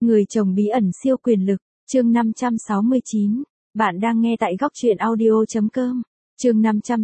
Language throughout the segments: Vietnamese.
Người chồng bí ẩn siêu quyền lực, chương 569. Bạn đang nghe tại góc truyện audio.com. Chương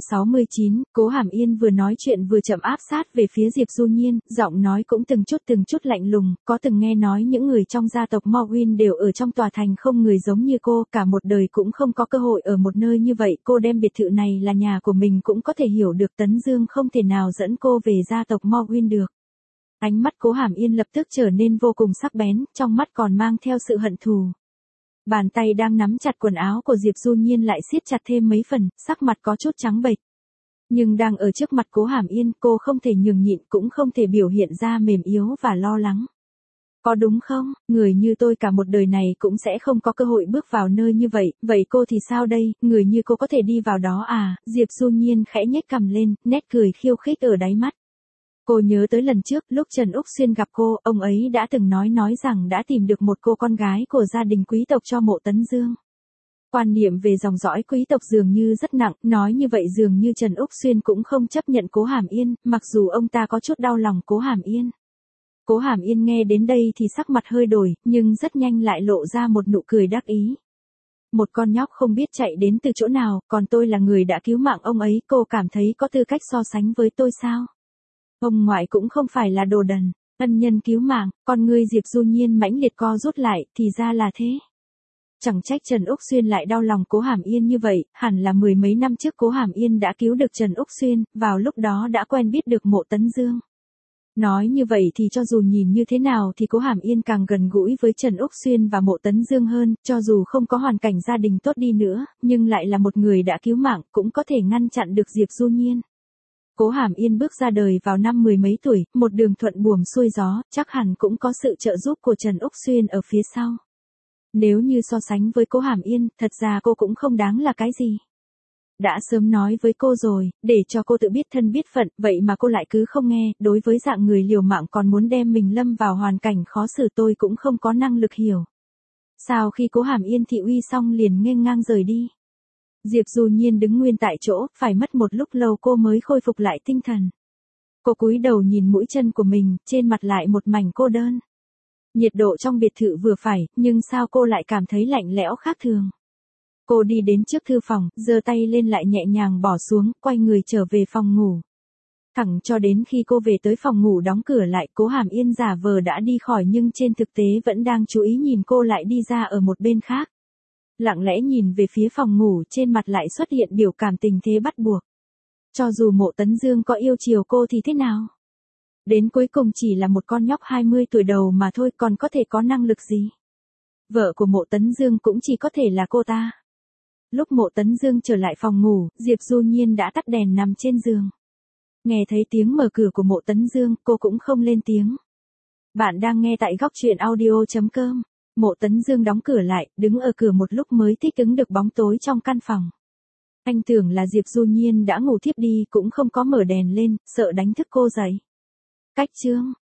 569, Cố Hàm Yên vừa nói chuyện vừa chậm áp sát về phía Diệp Du Nhiên, giọng nói cũng từng chút lạnh lùng, có từng nghe nói những người trong gia tộc Morwin đều ở trong tòa thành không người giống như cô, cả một đời cũng không có cơ hội ở một nơi như vậy, cô đem biệt thự này là nhà của mình cũng có thể hiểu được Tấn Dương không thể nào dẫn cô về gia tộc Morwin được. Ánh mắt Cố Hàm Yên lập tức trở nên vô cùng sắc bén, trong mắt còn mang theo sự hận thù. Bàn tay đang nắm chặt quần áo của Diệp Du Nhiên lại siết chặt thêm mấy phần, sắc mặt có chút trắng bệch. Nhưng đang ở trước mặt Cố Hàm Yên, cô không thể nhường nhịn cũng không thể biểu hiện ra mềm yếu và lo lắng. Có đúng không, người như tôi cả một đời này cũng sẽ không có cơ hội bước vào nơi như vậy, vậy cô thì sao đây, người như cô có thể đi vào đó à, Diệp Du Nhiên khẽ nhếch cằm lên, nét cười khiêu khích ở đáy mắt. Cô nhớ tới lần trước, lúc Trần Úc Xuyên gặp cô, ông ấy đã từng nói rằng đã tìm được một cô con gái của gia đình quý tộc cho Mộ Tấn Dương. Quan niệm về dòng dõi quý tộc dường như rất nặng, nói như vậy dường như Trần Úc Xuyên cũng không chấp nhận Cố Hàm Yên, mặc dù ông ta có chút đau lòng Cố Hàm Yên. Cố Hàm Yên nghe đến đây thì sắc mặt hơi đổi, nhưng rất nhanh lại lộ ra một nụ cười đắc ý. Một con nhóc không biết chạy đến từ chỗ nào, còn tôi là người đã cứu mạng ông ấy, cô cảm thấy có tư cách so sánh với tôi sao? Ông ngoại cũng không phải là đồ đần, ân nhân cứu mạng, con ngươi Diệp Du Nhiên mãnh liệt co rút lại, thì ra là thế. Chẳng trách Trần Úc Xuyên lại đau lòng Cố Hàm Yên như vậy, hẳn là mười mấy năm trước Cố Hàm Yên đã cứu được Trần Úc Xuyên, vào lúc đó đã quen biết được Mộ Tấn Dương. Nói như vậy thì cho dù nhìn như thế nào thì Cố Hàm Yên càng gần gũi với Trần Úc Xuyên và Mộ Tấn Dương hơn, cho dù không có hoàn cảnh gia đình tốt đi nữa, nhưng lại là một người đã cứu mạng, cũng có thể ngăn chặn được Diệp Du Nhiên. Cố Hàm Yên bước ra đời vào năm mười mấy tuổi, một đường thuận buồm xuôi gió, chắc hẳn cũng có sự trợ giúp của Trần Úc Xuyên ở phía sau. Nếu như so sánh với Cố Hàm Yên, thật ra cô cũng không đáng là cái gì. Đã sớm nói với cô rồi, để cho cô tự biết thân biết phận, vậy mà cô lại cứ không nghe, đối với dạng người liều mạng còn muốn đem mình lâm vào hoàn cảnh khó xử tôi cũng không có năng lực hiểu. Sau khi Cố Hàm Yên thị uy xong liền nghênh ngang rời đi. Diệp Du Nhiên đứng nguyên tại chỗ, phải mất một lúc lâu cô mới khôi phục lại tinh thần. Cô cúi đầu nhìn mũi chân của mình, trên mặt lại một mảnh cô đơn. Nhiệt độ trong biệt thự vừa phải, nhưng sao cô lại cảm thấy lạnh lẽo khác thường. Cô đi đến trước thư phòng, giơ tay lên lại nhẹ nhàng bỏ xuống, quay người trở về phòng ngủ. Thẳng cho đến khi cô về tới phòng ngủ đóng cửa lại, Cố Hàm Yên giả vờ đã đi khỏi nhưng trên thực tế vẫn đang chú ý nhìn cô lại đi ra ở một bên khác. Lặng lẽ nhìn về phía phòng ngủ, trên mặt lại xuất hiện biểu cảm tình thế bắt buộc. Cho dù Mộ Tấn Dương có yêu chiều cô thì thế nào? Đến cuối cùng chỉ là một con nhóc 20 tuổi đầu mà thôi, còn có thể có năng lực gì? Vợ của Mộ Tấn Dương cũng chỉ có thể là cô ta. Lúc Mộ Tấn Dương trở lại phòng ngủ, Diệp Du Nhiên đã tắt đèn nằm trên giường. Nghe thấy tiếng mở cửa của Mộ Tấn Dương, cô cũng không lên tiếng. Bạn đang nghe tại góc truyện audio.com. Mộ Tấn Dương đóng cửa lại, đứng ở cửa một lúc mới thích ứng được bóng tối trong căn phòng. Anh tưởng là Diệp Du Nhiên đã ngủ thiếp đi cũng không có mở đèn lên, sợ đánh thức cô dậy. Cách chương,